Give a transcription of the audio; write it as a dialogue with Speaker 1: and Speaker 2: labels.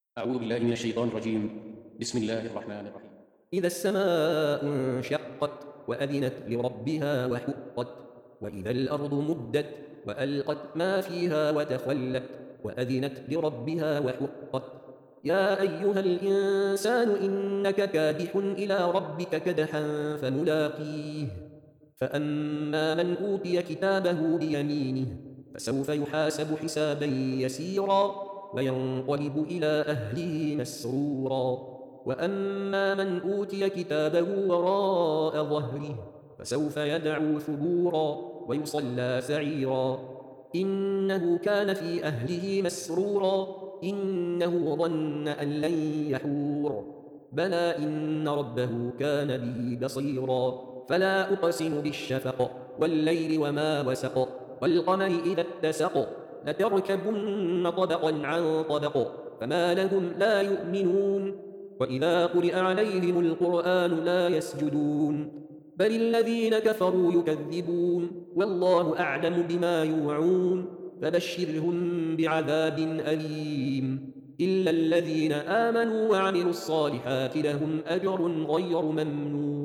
Speaker 1: أعوذ بالله من الشيطان الرجيم. بسم الله الرحمن الرحيم.
Speaker 2: إذا السماء انشقت وأذنت لربها وحقت وإذا الأرض مدت وألقت ما فيها وتخلت وأذنت لربها وحقت يا أيها الإنسان إنك كادح إلى ربك كدحا فملاقيه فأما من أوتي كتابه بيمينه فسوف يحاسب حسابا يسيرا وينقلب إلى أهله مسرورا وأما من أوتي كتابه وراء ظهره فسوف يدعو ثبورا ويصلى سعيرا إنه كان في أهله مسرورا إنه ظن أن لن يحور بلى إن ربه كان به بصيرا فلا أقسم بالشفق والليل وما وسق والقمر إذا اتسق لتركبن طبقا عن طبق فما لهم لا يؤمنون وإذا قرئ عليهم القرآن لا يسجدون بل الذين كفروا يكذبون والله أعلم بما يوعون فبشرهم بعذاب أليم إلا الذين آمنوا وعملوا الصالحات لهم أجر غير ممنون